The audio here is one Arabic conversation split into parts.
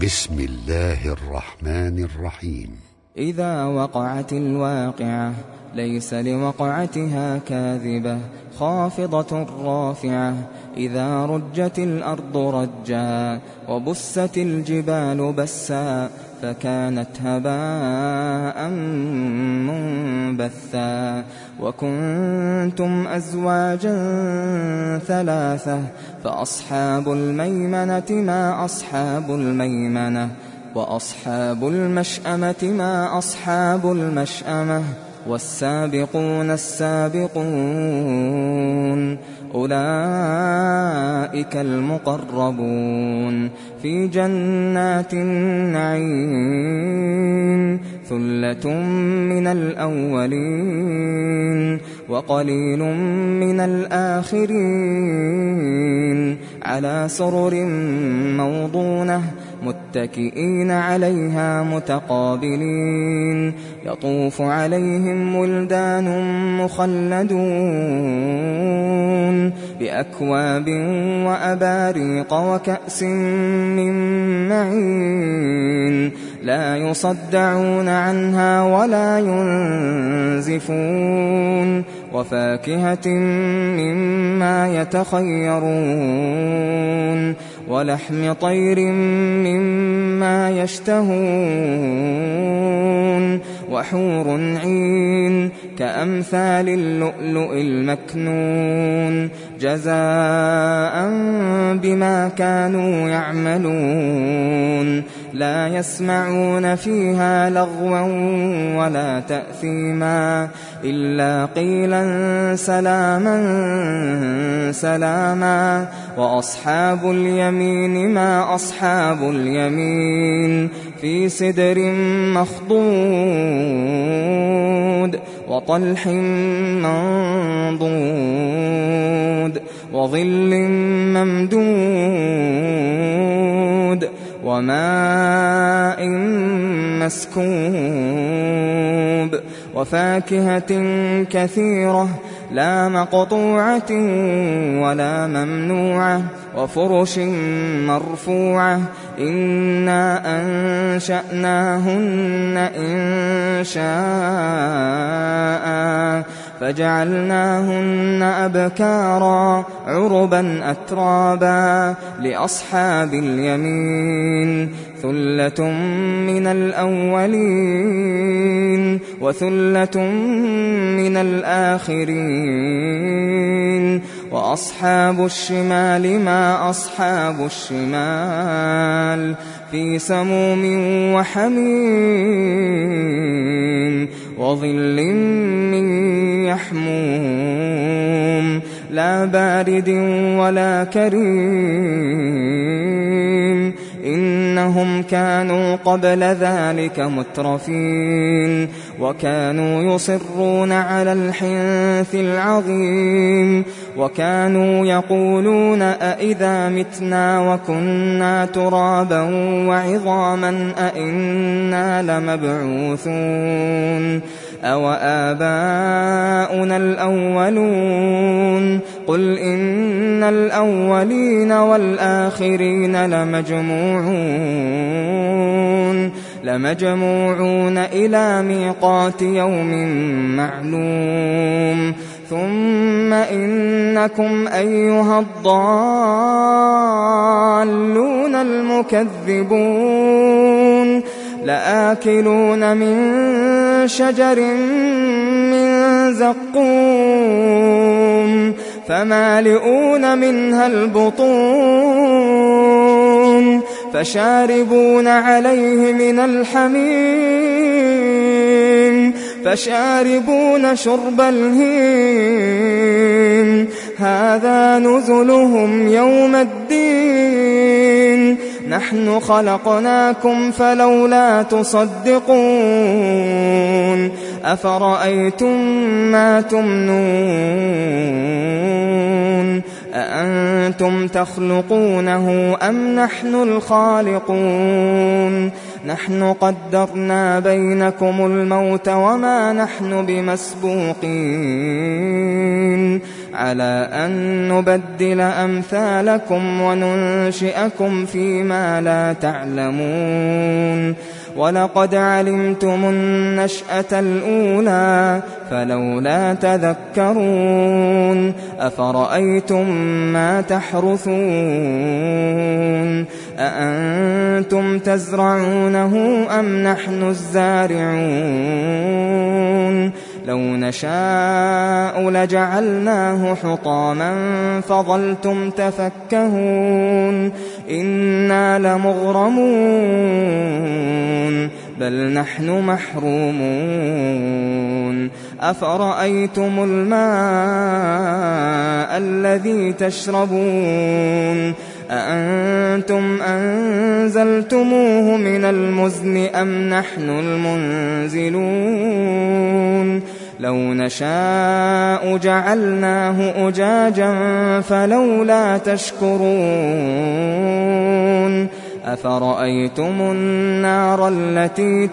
بسم الله الرحمن الرحيم. إذا وقعت الواقعة ليس لوقعتها كاذبة خافضة رافعة إذا رجت الأرض رجا وبست الجبال بسا فكانت هباء منبثا وكنتم أزواجا ثلاثة فأصحاب الميمنة ما أصحاب الميمنة وأصحاب المشأمة ما أصحاب المشأمة والسابقون السابقون أولئك المقربون في جنات النعيم ثلة من الأولين وقليل من الآخرين على سرر موضونة متكئين عليها متقابلين يطوف عليهم ولدان مخلدون بأكواب وأباريق وكأس من معين لا يصدعون عنها ولا ينزفون وفاكهة مما يتخيرون ولحم طير مما يشتهون وحور عين كأمثال اللؤلؤ المكنون جزاء بما كانوا يعملون لا يسمعون فيها لغوا ولا تأثيما إلا قيلا سلاما سلاما وأصحاب اليمين ما أصحاب اليمين في سدر مخضود وطلح منضود وظل ممدود وماء مسكوب وفاكهة كثيرة لا مقطوعة ولا ممنوعة وفرش مرفوعة إنا أنشأناهن إنشاء فجعلناهن أبكارا عربا أترابا لأصحاب اليمين ثلة من الأولين وثلة من الآخرين وأصحاب الشمال ما أصحاب الشمال في سموم وحميم وظل من يحموم لا بارد ولا كريم إنهم كانوا قبل ذلك مترفين وكانوا يصرون على الحنث العظيم وكانوا يقولون أئذا متنا وكنا ترابا وعظاما أئنا لمبعوثون أو آباؤنا الأولون قل إن الأولين والآخرين لمجموعون إلى ميقات يوم معلوم ثم إنكم أيها الضالون المكذبون لآكلون من شجر من زقوم فمالئون منها البطون فشاربون عليه من الحميم فشاربون شرب الهيم هذا نزلهم يوم الدين نحن خلقناكم فلولا تصدقون أفرأيتم ما تمنون أأنتم تخلقونه أم نحن الخالقون نحن قدرنا بينكم الموت وما نحن بمسبوقين على أن نبدل أمثالكم وننشئكم فيما لا تعلمون ولقد علمتم النشأة الأولى فلولا تذكرون أفرأيتم ما تحرثون أأنتم تزرعونه أم نحن الزارعون لو نشاء لجعلناه حطاما فظلتم تفكهون إنا لمغرمون بل نحن محرومون أفرأيتم الماء الذي تشربون أأنتم أنزلتموه من المزن أم نحن المنزلون لو نشاء جعلناه أجاجا فلولا تشكرون أفرأيتم النار التي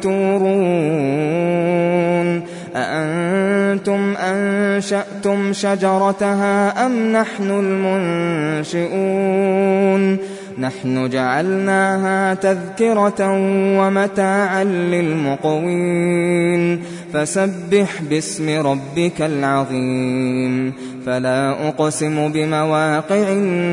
تورون أأنتم أنشأتم شجرتها أم نحن المنشئون نحن جعلناها تذكرة ومتاعا للمقوين فسبح باسم ربك العظيم فلا أقسم بمواقع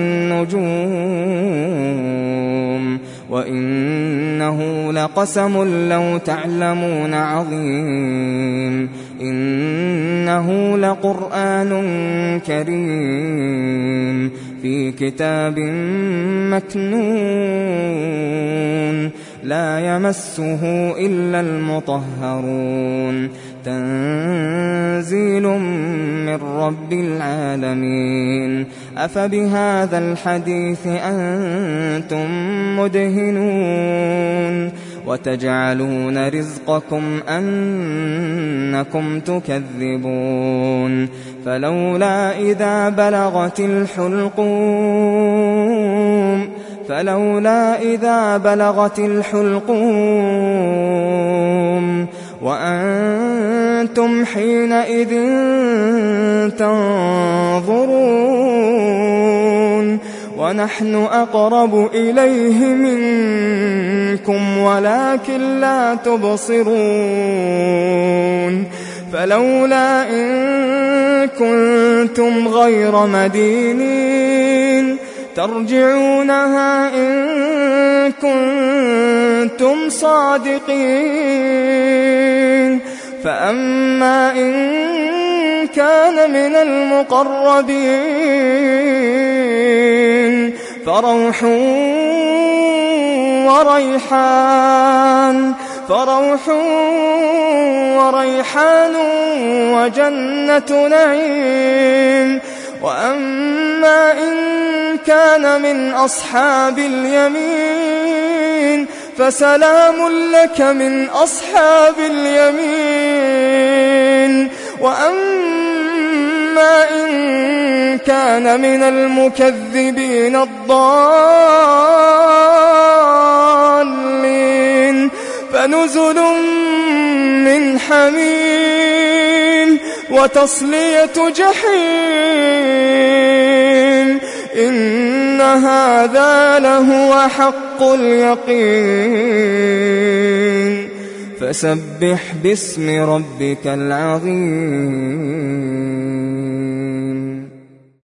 النجوم وإنه لقسم لو تعلمون عظيم إنه لقرآن كريم في كتاب مكنون لا يمسه إلا المطهرون تنزيل من رب العالمين أفبهذا الحديث أنتم مدهنون وتجعلون رزقكم أنكم تكذبون فلولا إذا بلغت الحلقوم وأنتم حينئذ تنظرون ونحن أقرب إليه منكم ولكن لا تبصرون فلولا إن كنتم غير مدينين ترجعونها إن كنتم صادقين فأما إن كان من المقربين فروح وريحان وجنة نعيم وأما إن كان من أصحاب اليمين فسلام لك من أصحاب اليمين وأما إن كان من المكذبين الضالين فنزل من حميم وتصلية جحيم إن هذا لهو حق اليقين فسبح باسم ربك العظيم